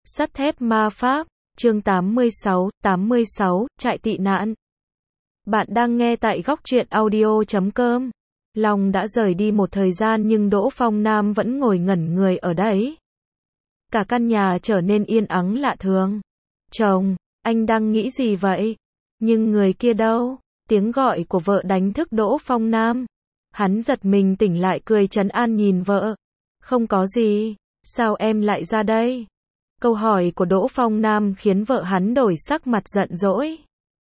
Sắt thép ma pháp, chương 86, trại tị nạn. Bạn đang nghe tại góc truyện audio.com. Long đã rời đi một thời gian nhưng Đỗ Phong Nam vẫn ngồi ngẩn người ở đấy. Cả căn nhà trở nên yên ắng lạ thường. Chồng, anh đang nghĩ gì vậy? Nhưng người kia đâu? Tiếng gọi của vợ đánh thức Đỗ Phong Nam. Hắn giật mình tỉnh lại cười trấn an nhìn vợ. Không có gì, sao em lại ra đây? Câu hỏi của Đỗ Phong Nam khiến vợ hắn đổi sắc mặt giận dỗi.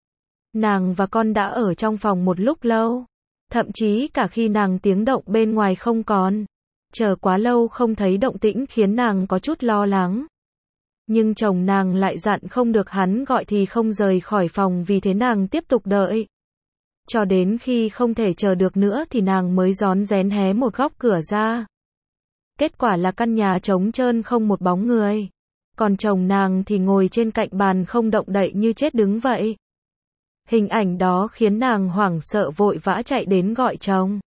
Nàng và con đã ở trong phòng một lúc lâu. Thậm chí cả khi nàng tiếng động bên ngoài không còn. Chờ quá lâu không thấy động tĩnh khiến nàng có chút lo lắng. Nhưng chồng nàng lại dặn không được hắn gọi thì không rời khỏi phòng, vì thế nàng tiếp tục đợi. Cho đến khi không thể chờ được nữa thì nàng mới rón rén hé một góc cửa ra. Kết quả là căn nhà trống trơn không một bóng người. Còn chồng nàng thì ngồi trên cạnh bàn không động đậy như chết đứng vậy. Hình ảnh đó khiến nàng hoảng sợ vội vã chạy đến gọi chồng.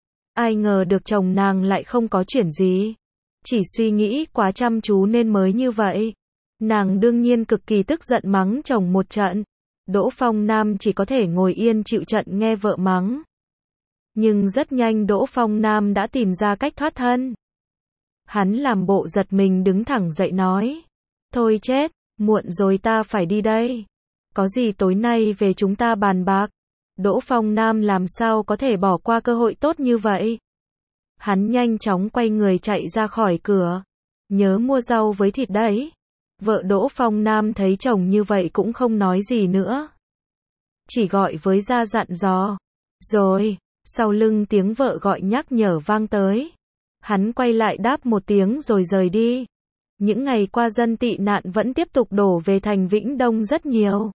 Ai ngờ được chồng nàng lại không có chuyện gì. Chỉ suy nghĩ quá chăm chú nên mới như vậy. Nàng đương nhiên cực kỳ tức giận mắng chồng một trận. Đỗ Phong Nam chỉ có thể ngồi yên chịu trận nghe vợ mắng. Nhưng rất nhanh Đỗ Phong Nam đã tìm ra cách thoát thân. Hắn làm bộ giật mình đứng thẳng dậy nói. Thôi chết, muộn rồi, ta phải đi đây. Có gì tối nay về chúng ta bàn bạc. Đỗ Phong Nam làm sao có thể bỏ qua cơ hội tốt như vậy. Hắn nhanh chóng quay người chạy ra khỏi cửa. Nhớ mua rau với thịt đấy. Vợ Đỗ Phong Nam thấy chồng như vậy cũng không nói gì nữa. Chỉ gọi với ra dặn dò. Rồi, sau lưng tiếng vợ gọi nhắc nhở vang tới. Hắn quay lại đáp một tiếng rồi rời đi. Những ngày qua dân tị nạn vẫn tiếp tục đổ về thành Vĩnh Đông rất nhiều.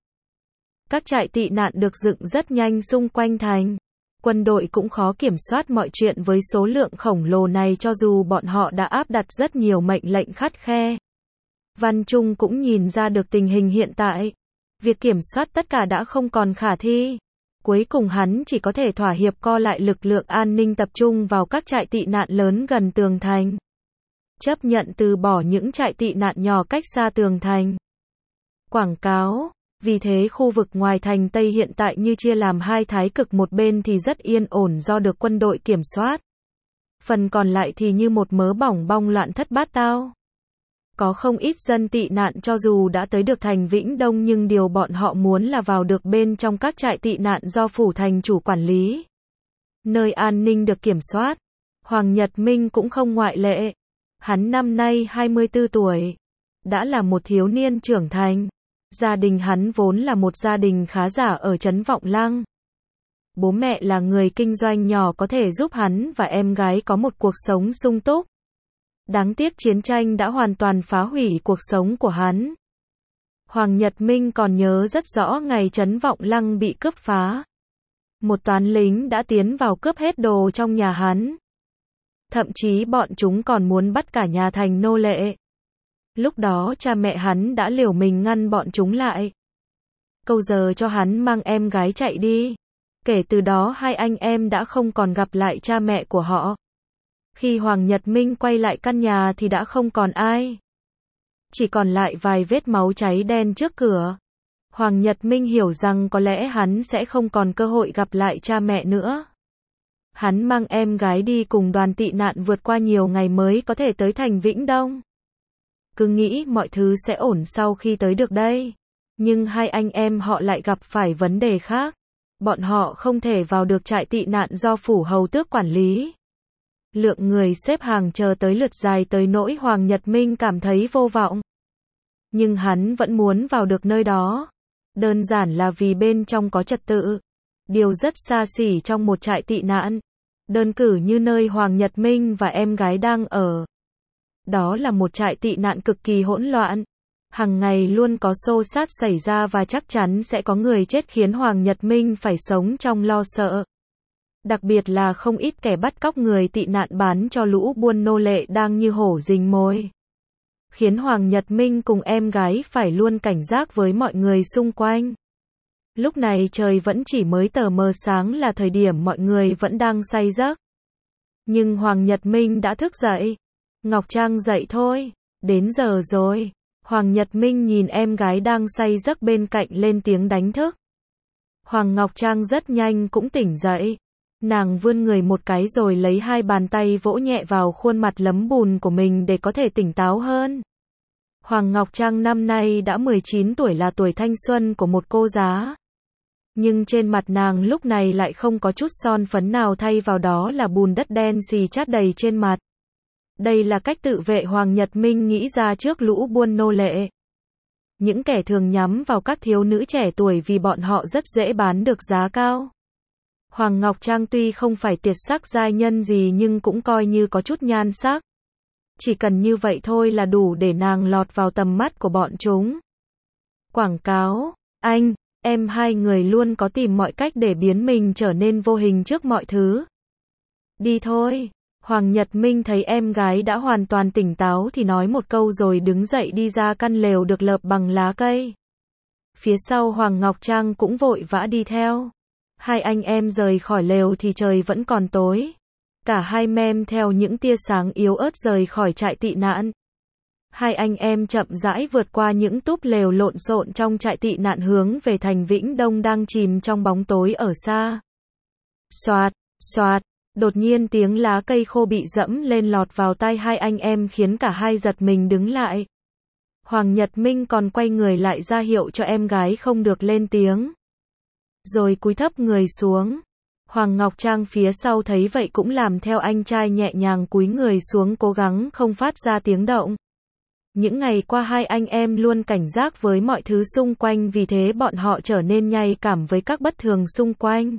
Các trại tị nạn được dựng rất nhanh xung quanh thành. Quân đội cũng khó kiểm soát mọi chuyện với số lượng khổng lồ này, cho dù bọn họ đã áp đặt rất nhiều mệnh lệnh khắt khe. Văn Trung cũng nhìn ra được tình hình hiện tại. Việc kiểm soát tất cả đã không còn khả thi. Cuối cùng hắn chỉ có thể thỏa hiệp co lại lực lượng an ninh tập trung vào các trại tị nạn lớn gần tường thành. Chấp nhận từ bỏ những trại tị nạn nhỏ cách xa tường thành. Quảng cáo. Vì thế khu vực ngoài thành Tây hiện tại như chia làm hai thái cực, một bên thì rất yên ổn do được quân đội kiểm soát. Phần còn lại thì như một mớ bỏng bong loạn thất bát tao. Có không ít dân tị nạn cho dù đã tới được thành Vĩnh Đông nhưng điều bọn họ muốn là vào được bên trong các trại tị nạn do phủ thành chủ quản lý. Nơi an ninh được kiểm soát. Hoàng Nhật Minh cũng không ngoại lệ. Hắn năm nay 24 tuổi. Đã là một thiếu niên trưởng thành. Gia đình hắn vốn là một gia đình khá giả ở trấn Vọng Lăng. Bố mẹ là người kinh doanh nhỏ có thể giúp hắn và em gái có một cuộc sống sung túc. Đáng tiếc chiến tranh đã hoàn toàn phá hủy cuộc sống của hắn. Hoàng Nhật Minh còn nhớ rất rõ ngày trấn Vọng Lăng bị cướp phá. Một toán lính đã tiến vào cướp hết đồ trong nhà hắn. Thậm chí bọn chúng còn muốn bắt cả nhà thành nô lệ. Lúc đó cha mẹ hắn đã liều mình ngăn bọn chúng lại. Câu giờ cho hắn mang em gái chạy đi. Kể từ đó hai anh em đã không còn gặp lại cha mẹ của họ. Khi Hoàng Nhật Minh quay lại căn nhà thì đã không còn ai. Chỉ còn lại vài vết máu cháy đen trước cửa. Hoàng Nhật Minh hiểu rằng có lẽ hắn sẽ không còn cơ hội gặp lại cha mẹ nữa. Hắn mang em gái đi cùng đoàn tị nạn vượt qua nhiều ngày mới có thể tới thành Vĩnh Đông. Cứ nghĩ mọi thứ sẽ ổn sau khi tới được đây. Nhưng hai anh em họ lại gặp phải vấn đề khác. Bọn họ không thể vào được trại tị nạn do phủ hầu tước quản lý. Lượng người xếp hàng chờ tới lượt dài tới nỗi Hoàng Nhật Minh cảm thấy vô vọng. Nhưng hắn vẫn muốn vào được nơi đó. Đơn giản là vì bên trong có trật tự. Điều rất xa xỉ trong một trại tị nạn. Đơn cử như nơi Hoàng Nhật Minh và em gái đang ở. Đó là một trại tị nạn cực kỳ hỗn loạn. Hằng ngày luôn có xô xát xảy ra và chắc chắn sẽ có người chết khiến Hoàng Nhật Minh phải sống trong lo sợ. Đặc biệt là không ít kẻ bắt cóc người tị nạn bán cho lũ buôn nô lệ đang như hổ rình mồi. Khiến Hoàng Nhật Minh cùng em gái phải luôn cảnh giác với mọi người xung quanh. Lúc này trời vẫn chỉ mới tờ mờ sáng, là thời điểm mọi người vẫn đang say giấc. Nhưng Hoàng Nhật Minh đã thức dậy. Ngọc Trang dậy thôi, đến giờ rồi. Hoàng Nhật Minh nhìn em gái đang say giấc bên cạnh lên tiếng đánh thức. Hoàng Ngọc Trang rất nhanh cũng tỉnh dậy. Nàng vươn người một cái rồi lấy hai bàn tay vỗ nhẹ vào khuôn mặt lấm bùn của mình để có thể tỉnh táo hơn. Hoàng Ngọc Trang năm nay đã 19 tuổi, là tuổi thanh xuân của một cô giá. Nhưng trên mặt nàng lúc này lại không có chút son phấn nào, thay vào đó là bùn đất đen xì chát đầy trên mặt. Đây là cách tự vệ Hoàng Nhật Minh nghĩ ra trước lũ buôn nô lệ. Những kẻ thường nhắm vào các thiếu nữ trẻ tuổi vì bọn họ rất dễ bán được giá cao. Hoàng Ngọc Trang tuy không phải tuyệt sắc giai nhân gì nhưng cũng coi như có chút nhan sắc. Chỉ cần như vậy thôi là đủ để nàng lọt vào tầm mắt của bọn chúng. Quảng cáo, anh, em, hai người luôn có tìm mọi cách để biến mình trở nên vô hình trước mọi thứ. Đi thôi. Hoàng Nhật Minh thấy em gái đã hoàn toàn tỉnh táo thì nói một câu rồi đứng dậy đi ra căn lều được lợp bằng lá cây. Phía sau Hoàng Ngọc Trang cũng vội vã đi theo. Hai anh em rời khỏi lều thì trời vẫn còn tối. Cả hai men theo những tia sáng yếu ớt rời khỏi trại tị nạn. Hai anh em chậm rãi vượt qua những túp lều lộn xộn trong trại tị nạn hướng về thành Vĩnh Đông đang chìm trong bóng tối ở xa. Xoạt, xoạt, đột nhiên tiếng lá cây khô bị dẫm lên lọt vào tai hai anh em khiến cả hai giật mình đứng lại. Hoàng Nhật Minh còn quay người lại ra hiệu cho em gái không được lên tiếng. Rồi cúi thấp người xuống. Hoàng Ngọc Trang phía sau thấy vậy cũng làm theo anh trai, nhẹ nhàng cúi người xuống cố gắng không phát ra tiếng động. Những ngày qua hai anh em luôn cảnh giác với mọi thứ xung quanh, vì thế bọn họ trở nên nhạy cảm với các bất thường xung quanh.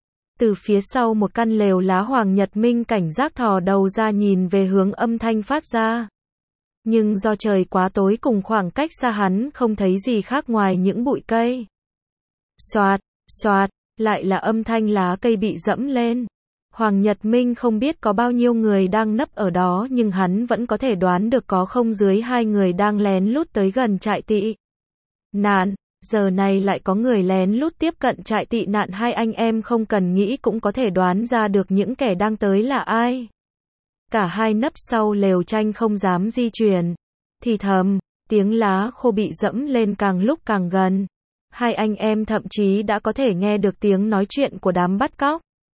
Từ phía sau một căn lều lá, Hoàng Nhật Minh cảnh giác thò đầu ra nhìn về hướng âm thanh phát ra. Nhưng do trời quá tối cùng khoảng cách xa, hắn không thấy gì khác ngoài những bụi cây. Xoạt, xoạt, lại là âm thanh lá cây bị dẫm lên. Hoàng Nhật Minh không biết có bao nhiêu người đang nấp ở đó, nhưng hắn vẫn có thể đoán được có không dưới 2 người đang lén lút tới gần trại tị nạn. Giờ này lại có người lén lút tiếp cận trại tị nạn, hai anh em không cần nghĩ cũng có thể đoán ra được những kẻ đang tới là ai. Cả hai nấp sau lều tranh không dám di chuyển. Thì thầm, tiếng lá khô bị dẫm lên càng lúc càng gần. Hai anh em thậm chí đã có thể nghe được tiếng nói chuyện của đám bắt cóc.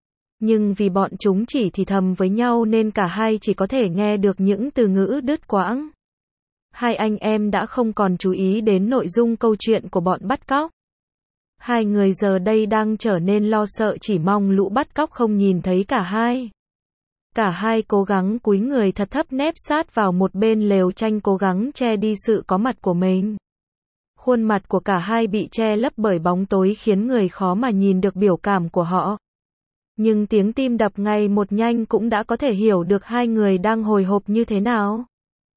Nhưng vì bọn chúng chỉ thì thầm với nhau nên cả hai chỉ có thể nghe được những từ ngữ đứt quãng. Hai anh em đã không còn chú ý đến nội dung câu chuyện của bọn bắt cóc. Hai người giờ đây đang trở nên lo sợ, chỉ mong lũ bắt cóc không nhìn thấy cả hai. Cả hai cố gắng cúi người thật thấp, nép sát vào một bên lều tranh, cố gắng che đi sự có mặt của mình. Khuôn mặt của cả hai bị che lấp bởi bóng tối khiến người khó mà nhìn được biểu cảm của họ. Nhưng tiếng tim đập ngày một nhanh cũng đã có thể hiểu được hai người đang hồi hộp như thế nào.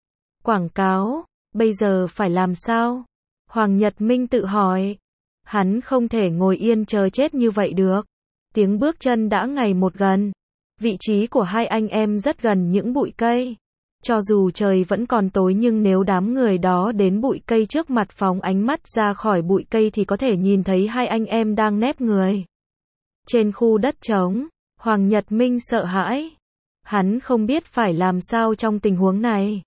Quảng cáo, bây giờ phải làm sao? Hoàng Nhật Minh tự hỏi. Hắn không thể ngồi yên chờ chết như vậy được. Tiếng bước chân đã ngày một gần. Vị trí của hai anh em rất gần những bụi cây. Cho dù trời vẫn còn tối nhưng nếu đám người đó đến bụi cây trước mặt, phóng ánh mắt ra khỏi bụi cây thì có thể nhìn thấy hai anh em đang nép người trên khu đất trống. Hoàng Nhật Minh sợ hãi. Hắn không biết phải làm sao trong tình huống này.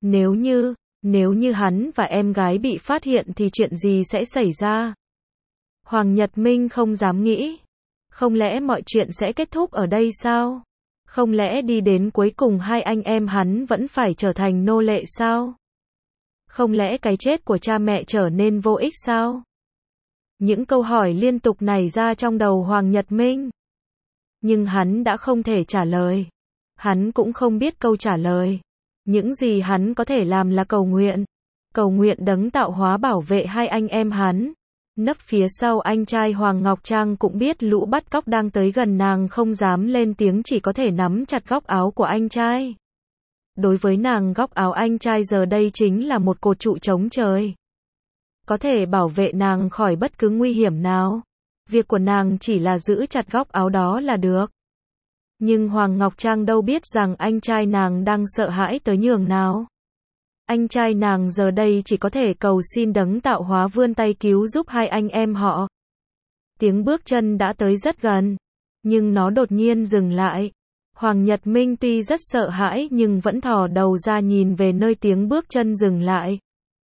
Nếu như hắn và em gái bị phát hiện thì chuyện gì sẽ xảy ra? Hoàng Nhật Minh không dám nghĩ. Không lẽ mọi chuyện sẽ kết thúc ở đây sao? Không lẽ đi đến cuối cùng hai anh em hắn vẫn phải trở thành nô lệ sao? Không lẽ cái chết của cha mẹ trở nên vô ích sao? Những câu hỏi liên tục nảy ra trong đầu Hoàng Nhật Minh. Nhưng hắn đã không thể trả lời. Hắn cũng không biết câu trả lời. Những gì hắn có thể làm là cầu nguyện. Cầu nguyện đấng tạo hóa bảo vệ hai anh em hắn. Nấp phía sau anh trai Hoàng Ngọc Trang cũng biết lũ bắt cóc đang tới gần, nàng không dám lên tiếng, chỉ có thể nắm chặt góc áo của anh trai. Đối với nàng, góc áo anh trai giờ đây chính là một cột trụ chống trời. Có thể bảo vệ nàng khỏi bất cứ nguy hiểm nào. Việc của nàng chỉ là giữ chặt góc áo đó là được. Nhưng Hoàng Ngọc Trang đâu biết rằng anh trai nàng đang sợ hãi tới nhường nào. Anh trai nàng giờ đây chỉ có thể cầu xin đấng tạo hóa vươn tay cứu giúp hai anh em họ. Tiếng bước chân đã tới rất gần, nhưng nó đột nhiên dừng lại. Hoàng Nhật Minh tuy rất sợ hãi nhưng vẫn thò đầu ra nhìn về nơi tiếng bước chân dừng lại.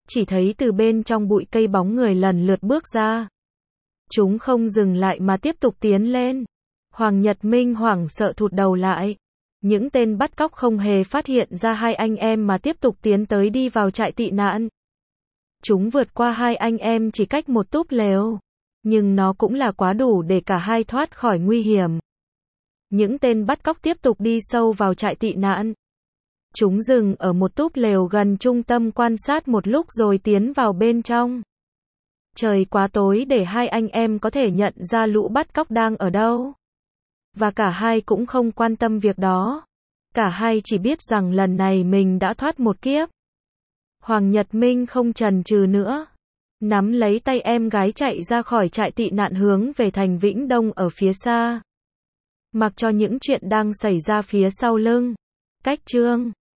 chỉ thấy từ bên trong bụi cây bóng người lần lượt bước ra. Chúng không dừng lại mà tiếp tục tiến lên. Hoàng Nhật Minh hoảng sợ thụt đầu lại. Những tên bắt cóc không hề phát hiện ra hai anh em mà tiếp tục tiến tới đi vào trại tị nạn. Chúng vượt qua hai anh em chỉ cách một túp lều. Nhưng nó cũng là quá đủ để cả hai thoát khỏi nguy hiểm. Những tên bắt cóc tiếp tục đi sâu vào trại tị nạn. Chúng dừng ở một túp lều gần trung tâm quan sát một lúc rồi tiến vào bên trong. Trời quá tối để hai anh em có thể nhận ra lũ bắt cóc đang ở đâu. Và cả hai cũng không quan tâm việc đó. Cả hai chỉ biết rằng lần này mình đã thoát một kiếp. Hoàng Nhật Minh không chần chừ nữa. Nắm lấy tay em gái chạy ra khỏi trại tị nạn hướng về thành Vĩnh Đông ở phía xa. Mặc cho những chuyện đang xảy ra phía sau lưng. Cách chương